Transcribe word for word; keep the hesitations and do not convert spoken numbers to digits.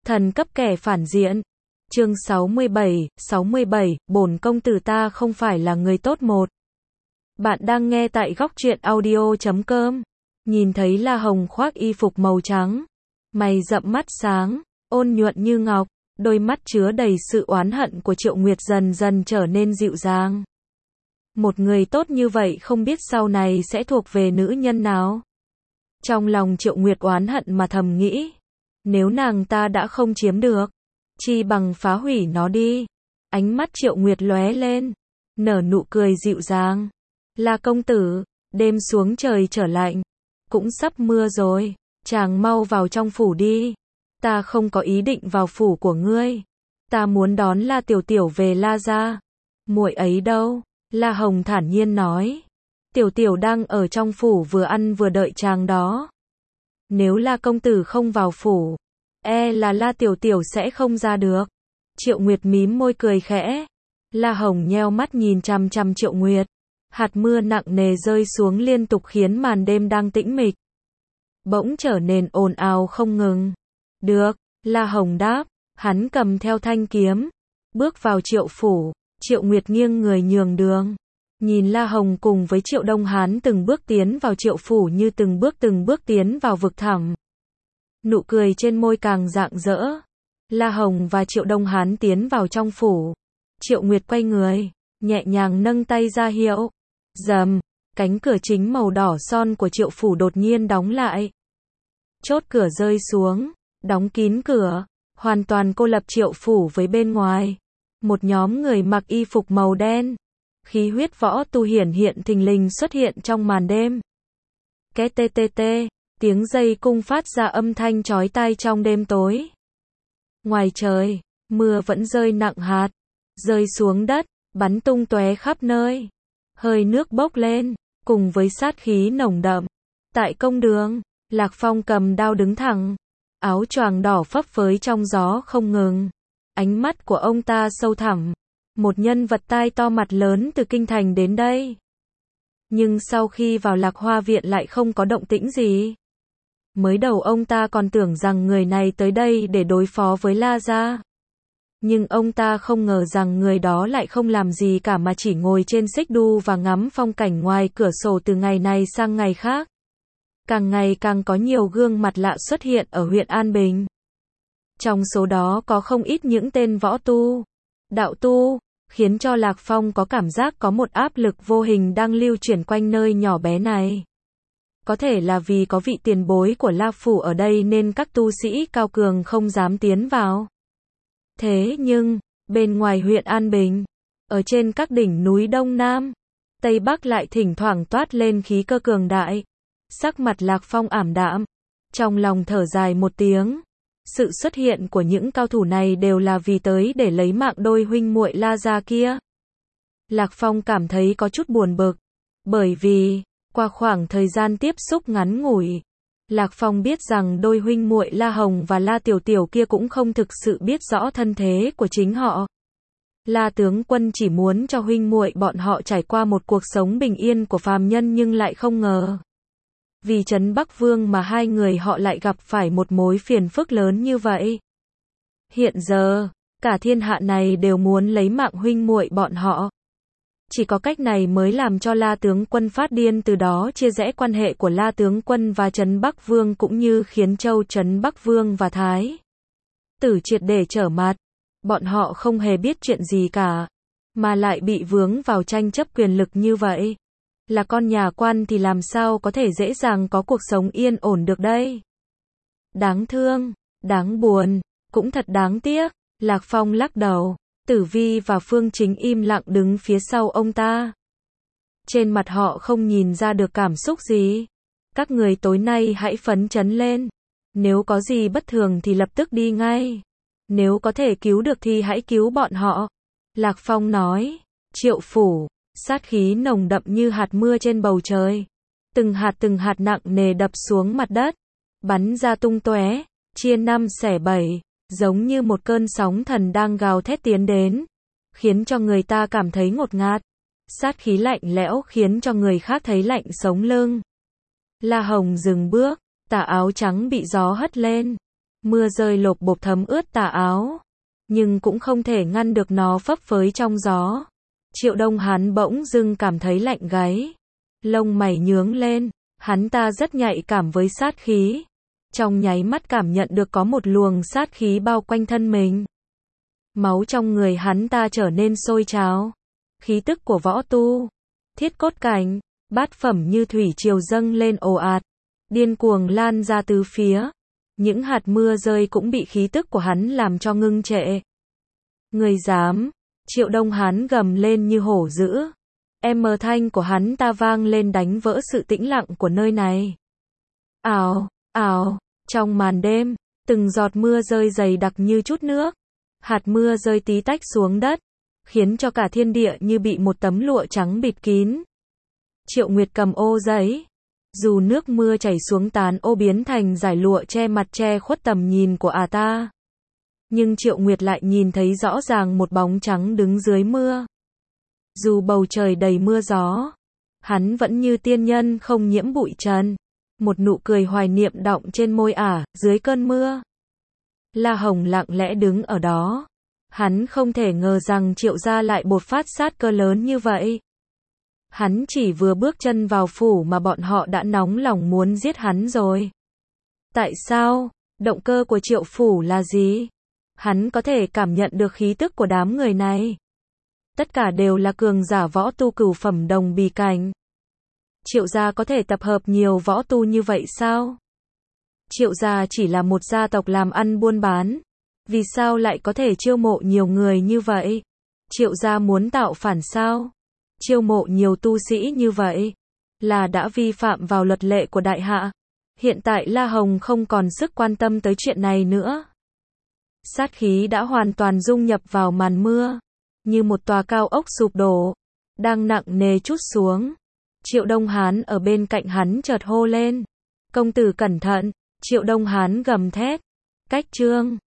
Thần cấp kẻ phản diện. Chương sáu mươi bảy, sáu mươi bảy, bổn công tử ta không phải là người tốt một. Bạn đang nghe tại góc truyện audio chấm com. Nhìn thấy La Hồng khoác y phục màu trắng, mày rậm mắt sáng, ôn nhuận như ngọc, đôi mắt chứa đầy sự oán hận của Triệu Nguyệt dần dần trở nên dịu dàng. Một người tốt như vậy không biết sau này sẽ thuộc về nữ nhân nào. Trong lòng Triệu Nguyệt oán hận mà thầm nghĩ, nếu nàng ta đã không chiếm được, chi bằng phá hủy nó đi. Ánh mắt Triệu Nguyệt lóe lên, nở nụ cười dịu dàng. La công tử, đêm xuống trời trở lạnh, cũng sắp mưa rồi, chàng mau vào trong phủ đi. Ta không có ý định vào phủ của ngươi. Ta muốn đón La Tiểu Tiểu về La gia. Muội ấy đâu? La Hồng thản nhiên nói. Tiểu Tiểu đang ở trong phủ vừa ăn vừa đợi chàng đó. Nếu La công tử không vào phủ, e là La Tiểu Tiểu sẽ không ra được. Triệu Nguyệt mím môi cười khẽ. La Hồng nheo mắt nhìn chằm chằm Triệu Nguyệt. Hạt mưa nặng nề rơi xuống liên tục khiến màn đêm đang tĩnh mịch bỗng trở nên ồn ào không ngừng. Được, La Hồng đáp, hắn cầm theo thanh kiếm, bước vào Triệu phủ. Triệu Nguyệt nghiêng người nhường đường, nhìn La Hồng cùng với Triệu Đông Hán từng bước tiến vào Triệu phủ như từng bước từng bước tiến vào vực thẳm. Nụ cười trên môi càng rạng rỡ. La Hồng và Triệu Đông Hán tiến vào trong phủ. Triệu Nguyệt quay người, nhẹ nhàng nâng tay ra hiệu. Rầm, cánh cửa chính màu đỏ son của Triệu phủ đột nhiên đóng lại. Chốt cửa rơi xuống, đóng kín cửa, hoàn toàn cô lập Triệu phủ với bên ngoài. Một nhóm người mặc y phục màu đen, khí huyết võ tu hiển hiện thình lình xuất hiện trong màn đêm. Két tê tê tê, tiếng dây cung phát ra âm thanh chói tai trong đêm tối. Ngoài trời, mưa vẫn rơi nặng hạt, rơi xuống đất, bắn tung tóe khắp nơi. Hơi nước bốc lên, cùng với sát khí nồng đậm. Tại công đường, Lạc Phong cầm đao đứng thẳng, áo choàng đỏ phấp phới trong gió không ngừng. Ánh mắt của ông ta sâu thẳm. Một nhân vật tai to mặt lớn từ kinh thành đến đây. Nhưng sau khi vào Lạc Hoa viện lại không có động tĩnh gì. Mới đầu ông ta còn tưởng rằng người này tới đây để đối phó với La gia. Nhưng ông ta không ngờ rằng người đó lại không làm gì cả mà chỉ ngồi trên xích đu và ngắm phong cảnh ngoài cửa sổ từ ngày này sang ngày khác. Càng ngày càng có nhiều gương mặt lạ xuất hiện ở huyện An Bình. Trong số đó có không ít những tên võ tu, đạo tu, khiến cho Lạc Phong có cảm giác có một áp lực vô hình đang lưu chuyển quanh nơi nhỏ bé này. Có thể là vì có vị tiền bối của La phủ ở đây nên các tu sĩ cao cường không dám tiến vào. Thế nhưng, bên ngoài huyện An Bình, ở trên các đỉnh núi Đông Nam, Tây Bắc lại thỉnh thoảng toát lên khí cơ cường đại. Sắc mặt Lạc Phong ảm đạm, trong lòng thở dài một tiếng. Sự xuất hiện của những cao thủ này đều là vì tới để lấy mạng đôi huynh muội La gia kia. Lạc Phong cảm thấy có chút buồn bực, bởi vì, qua khoảng thời gian tiếp xúc ngắn ngủi, Lạc Phong biết rằng đôi huynh muội La Hồng và La Tiểu Tiểu kia cũng không thực sự biết rõ thân thế của chính họ. La tướng quân chỉ muốn cho huynh muội bọn họ trải qua một cuộc sống bình yên của phàm nhân nhưng lại không ngờ. Vì Trấn Bắc Vương mà hai người họ lại gặp phải một mối phiền phức lớn như vậy. Hiện giờ, cả thiên hạ này đều muốn lấy mạng huynh muội bọn họ. Chỉ có cách này mới làm cho La tướng quân phát điên, từ đó chia rẽ quan hệ của La tướng quân và Trấn Bắc Vương cũng như khiến Châu Trấn Bắc Vương và Thái Tử triệt để trở mặt. Bọn họ không hề biết chuyện gì cả, mà lại bị vướng vào tranh chấp quyền lực như vậy. Là con nhà quan thì làm sao có thể dễ dàng có cuộc sống yên ổn được đây. Đáng thương, đáng buồn, cũng thật đáng tiếc. Lạc Phong lắc đầu. Tử Vi và Phương Chính im lặng đứng phía sau ông ta. Trên mặt họ không nhìn ra được cảm xúc gì. Các người tối nay hãy phấn chấn lên. Nếu có gì bất thường thì lập tức đi ngay. Nếu có thể cứu được thì hãy cứu bọn họ. Lạc Phong nói. Triệu phủ, sát khí nồng đậm như hạt mưa trên bầu trời. Từng hạt từng hạt nặng nề đập xuống mặt đất, bắn ra tung tóe, chia năm xẻ bảy, giống như một cơn sóng thần đang gào thét tiến đến, khiến cho người ta cảm thấy ngột ngạt. Sát khí lạnh lẽo khiến cho người khác thấy lạnh sống lưng. La Hồng dừng bước, tà áo trắng bị gió hất lên. Mưa rơi lộp bộp thấm ướt tà áo, nhưng cũng không thể ngăn được nó phấp phới trong gió. Triệu Đông Hán bỗng dưng cảm thấy lạnh gáy, lông mày nhướng lên, hắn ta rất nhạy cảm với sát khí. Trong nháy mắt cảm nhận được có một luồng sát khí bao quanh thân mình. Máu trong người hắn ta trở nên sôi trào. Khí tức của võ tu, thiết cốt cảnh, bát phẩm như thủy triều dâng lên ồ ạt, điên cuồng lan ra tứ phía. Những hạt mưa rơi cũng bị khí tức của hắn làm cho ngưng trệ. Người dám, Triệu Đông Hán gầm lên như hổ dữ. Em mờ thanh của hắn ta vang lên đánh vỡ sự tĩnh lặng của nơi này. Ào, ào, trong màn đêm, từng giọt mưa rơi dày đặc như chút nước. Hạt mưa rơi tí tách xuống đất, khiến cho cả thiên địa như bị một tấm lụa trắng bịt kín. Triệu Nguyệt cầm ô giấy. Dù nước mưa chảy xuống tán ô biến thành dải lụa che mặt che khuất tầm nhìn của ả ta. Nhưng Triệu Nguyệt lại nhìn thấy rõ ràng một bóng trắng đứng dưới mưa. Dù bầu trời đầy mưa gió, hắn vẫn như tiên nhân không nhiễm bụi trần. Một nụ cười hoài niệm đọng trên môi ả, dưới cơn mưa. La Hồng lặng lẽ đứng ở đó. Hắn không thể ngờ rằng Triệu gia lại bộc phát sát cơ lớn như vậy. Hắn chỉ vừa bước chân vào phủ mà bọn họ đã nóng lòng muốn giết hắn rồi. Tại sao? Động cơ của Triệu phủ là gì? Hắn có thể cảm nhận được khí tức của đám người này. Tất cả đều là cường giả võ tu cửu phẩm đồng bì cảnh. Triệu gia có thể tập hợp nhiều võ tu như vậy sao? Triệu gia chỉ là một gia tộc làm ăn buôn bán. Vì sao lại có thể chiêu mộ nhiều người như vậy? Triệu gia muốn tạo phản sao? Chiêu mộ nhiều tu sĩ như vậy là đã vi phạm vào luật lệ của đại hạ. Hiện tại La Hồng không còn sức quan tâm tới chuyện này nữa. Sát khí đã hoàn toàn dung nhập vào màn mưa, như một tòa cao ốc sụp đổ, đang nặng nề trút xuống. Triệu Đông Hán ở bên cạnh hắn chợt hô lên. Công tử cẩn thận, Triệu Đông Hán gầm thét. Cách chương